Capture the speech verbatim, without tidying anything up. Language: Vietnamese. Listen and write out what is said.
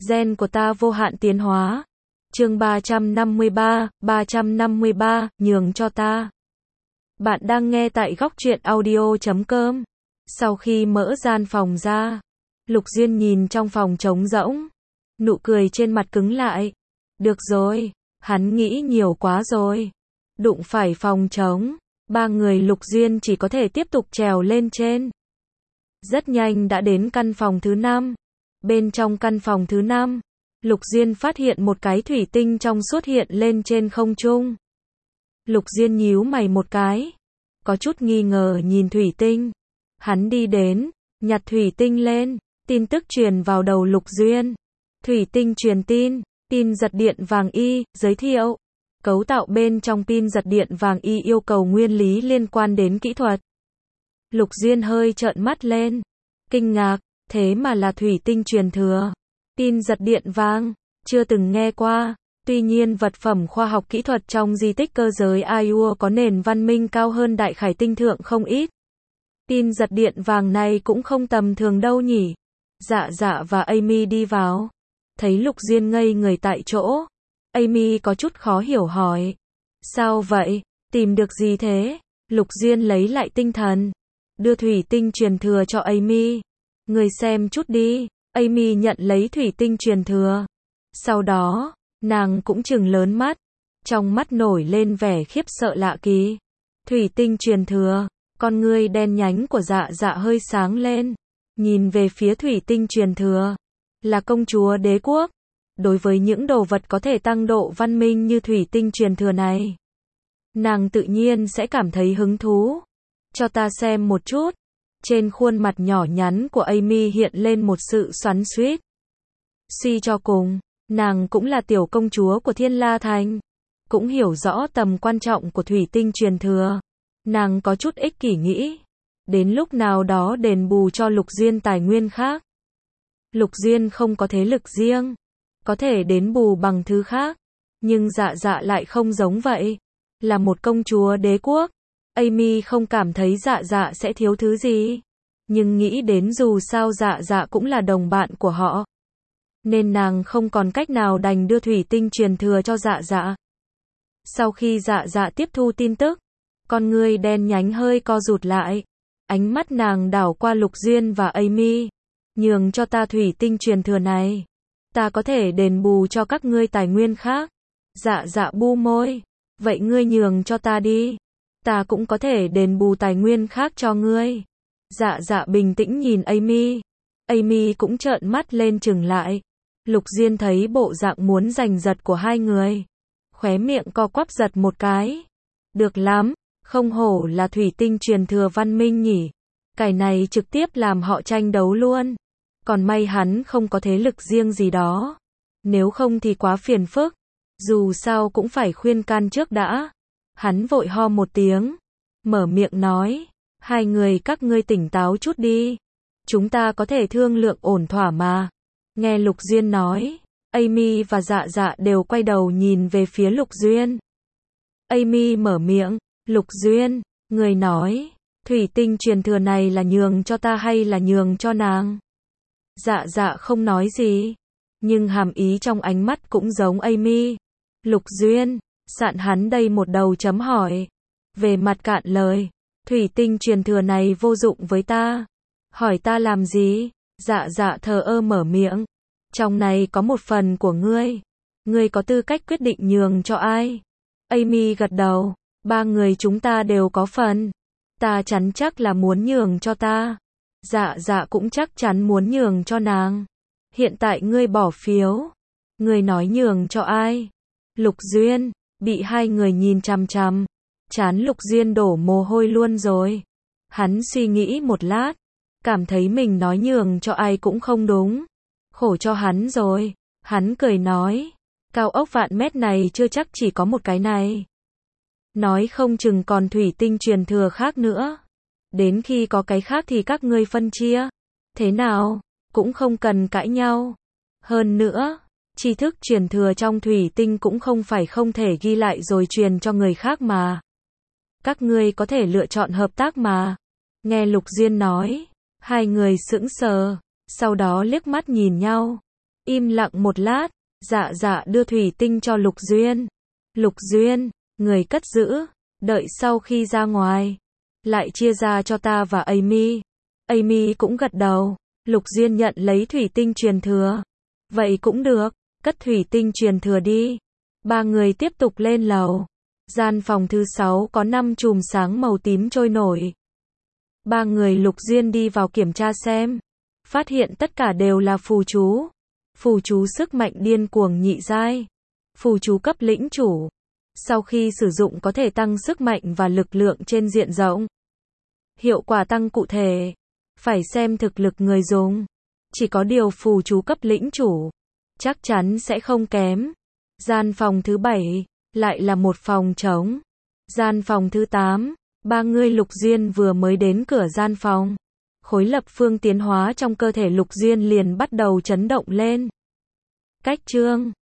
Gen của ta vô hạn tiến hóa. Chương ba trăm năm mươi ba, ba trăm năm mươi ba, nhường cho ta. Bạn đang nghe tại góc truyện audio chấm com. Sau khi mở gian phòng ra, Lục Duyên nhìn trong phòng trống rỗng, nụ cười trên mặt cứng lại. Được rồi, hắn nghĩ nhiều quá rồi. Đụng phải phòng trống, ba người Lục Duyên chỉ có thể tiếp tục trèo lên trên. Rất nhanh đã đến căn phòng thứ năm. Bên trong căn phòng thứ năm, Lục Duyên phát hiện một cái thủy tinh trong suốt hiện lên trên không trung. Lục Duyên nhíu mày một cái, có chút nghi ngờ nhìn thủy tinh. Hắn đi đến, nhặt thủy tinh lên, tin tức truyền vào đầu Lục Duyên. Thủy tinh truyền tin, pin giật điện vàng y, giới thiệu. Cấu tạo bên trong pin giật điện vàng y yêu cầu nguyên lý liên quan đến kỹ thuật. Lục Duyên hơi trợn mắt lên, kinh ngạc, thế mà là thủy tinh truyền thừa. Pin giật điện vàng, chưa từng nghe qua. Tuy nhiên vật phẩm khoa học kỹ thuật trong di tích cơ giới Aiur có nền văn minh cao hơn Đại Khải tinh thượng không ít. Pin giật điện vàng này cũng không tầm thường đâu nhỉ. Dạ dạ và Amy đi vào. Thấy Lục Duyên ngây người tại chỗ. Amy có chút khó hiểu hỏi. Sao vậy? Tìm được gì thế? Lục Duyên lấy lại tinh thần. Đưa thủy tinh truyền thừa cho Amy. Người xem chút đi. Amy nhận lấy thủy tinh truyền thừa. Sau đó, nàng cũng trừng lớn mắt. Trong mắt nổi lên vẻ khiếp sợ lạ kỳ. Thủy tinh truyền thừa. Con ngươi đen nhánh của dạ dạ hơi sáng lên. Nhìn về phía thủy tinh truyền thừa. Là công chúa đế quốc. Đối với những đồ vật có thể tăng độ văn minh như thủy tinh truyền thừa này, nàng tự nhiên sẽ cảm thấy hứng thú. Cho ta xem một chút. Trên khuôn mặt nhỏ nhắn của Amy hiện lên một sự xoắn xuýt. Suy cho cùng, nàng cũng là tiểu công chúa của Thiên La Thành, cũng hiểu rõ tầm quan trọng của thủy tinh truyền thừa. Nàng có chút ích kỷ nghĩ, đến lúc nào đó đền bù cho Lục Duyên tài nguyên khác. Lục Duyên không có thế lực riêng, có thể đến bù bằng thứ khác, nhưng dạ dạ lại không giống vậy. Là một công chúa đế quốc, Amy không cảm thấy dạ dạ sẽ thiếu thứ gì, nhưng nghĩ đến dù sao dạ dạ cũng là đồng bạn của họ, nên nàng không còn cách nào đành đưa thủy tinh truyền thừa cho dạ dạ. Sau khi dạ dạ tiếp thu tin tức, con ngươi đen nhánh hơi co rụt lại, ánh mắt nàng đảo qua Lục Duyên và Amy. Nhường cho ta thủy tinh truyền thừa này, ta có thể đền bù cho các ngươi tài nguyên khác. Dạ dạ bu môi, vậy ngươi nhường cho ta đi, ta cũng có thể đền bù tài nguyên khác cho ngươi. Dạ dạ bình tĩnh nhìn Amy. Amy cũng trợn mắt lên trừng lại. Lục Duyên thấy bộ dạng muốn giành giật của hai người, khóe miệng co quắp giật một cái. Được lắm, không hổ là thủy tinh truyền thừa văn minh nhỉ. Cái này trực tiếp làm họ tranh đấu luôn. Còn may hắn không có thế lực riêng gì đó. Nếu không thì quá phiền phức. Dù sao cũng phải khuyên can trước đã. Hắn vội ho một tiếng, mở miệng nói. Hai người các ngươi tỉnh táo chút đi. Chúng ta có thể thương lượng ổn thỏa mà. Nghe Lục Duyên nói, Amy và dạ dạ đều quay đầu nhìn về phía Lục Duyên. Amy mở miệng. Lục Duyên, người nói, thủy tinh truyền thừa này là nhường cho ta hay là nhường cho nàng? Dạ dạ không nói gì, nhưng hàm ý trong ánh mắt cũng giống Amy. Lục Duyên, sạn hắn đây một đầu chấm hỏi. Về mặt cạn lời, thủy tinh truyền thừa này vô dụng với ta. Hỏi ta làm gì? Dạ dạ thờ ơ mở miệng. Trong này có một phần của ngươi. Ngươi có tư cách quyết định nhường cho ai? Amy gật đầu. Ba người chúng ta đều có phần. Ta chắn chắc là muốn nhường cho ta. Dạ dạ cũng chắc chắn muốn nhường cho nàng. Hiện tại ngươi bỏ phiếu. Ngươi nói nhường cho ai? Lục Duyên, bị hai người nhìn chằm chằm. Trán Lục Duyên đổ mồ hôi luôn rồi. Hắn suy nghĩ một lát, cảm thấy mình nói nhường cho ai cũng không đúng. Khổ cho hắn rồi. Hắn cười nói, cao ốc vạn mét này chưa chắc chỉ có một cái này. Nói không chừng còn thủy tinh truyền thừa khác nữa. Đến khi có cái khác thì các ngươi phân chia. Thế nào? Cũng không cần cãi nhau. Hơn nữa, tri thức truyền thừa trong thủy tinh cũng không phải không thể ghi lại rồi truyền cho người khác mà. Các ngươi có thể lựa chọn hợp tác mà. Nghe Lục Duyên nói, hai người sững sờ, sau đó liếc mắt nhìn nhau. Im lặng một lát, Dạ Dạ đưa thủy tinh cho Lục Duyên. Lục Duyên, người cất giữ, đợi sau khi ra ngoài, lại chia ra cho ta và Amy. Amy cũng gật đầu. Lục Duyên nhận lấy thủy tinh truyền thừa. Vậy cũng được, cất thủy tinh truyền thừa đi. Ba người tiếp tục lên lầu. Gian phòng thứ sáu có năm chùm sáng màu tím trôi nổi. Ba người Lục Duyên đi vào kiểm tra xem. Phát hiện tất cả đều là phù chú. Phù chú sức mạnh điên cuồng nhị giai. Phù chú cấp lĩnh chủ. Sau khi sử dụng có thể tăng sức mạnh và lực lượng trên diện rộng. Hiệu quả tăng cụ thể. Phải xem thực lực người dùng. Chỉ có điều phù chú cấp lĩnh chủ. Chắc chắn sẽ không kém. Gian phòng thứ bảy. Lại là một phòng trống. Gian phòng thứ tám. Ba người Lục Duyên vừa mới đến cửa gian phòng. Khối lập phương tiến hóa trong cơ thể Lục Duyên liền bắt đầu chấn động lên. Cách chương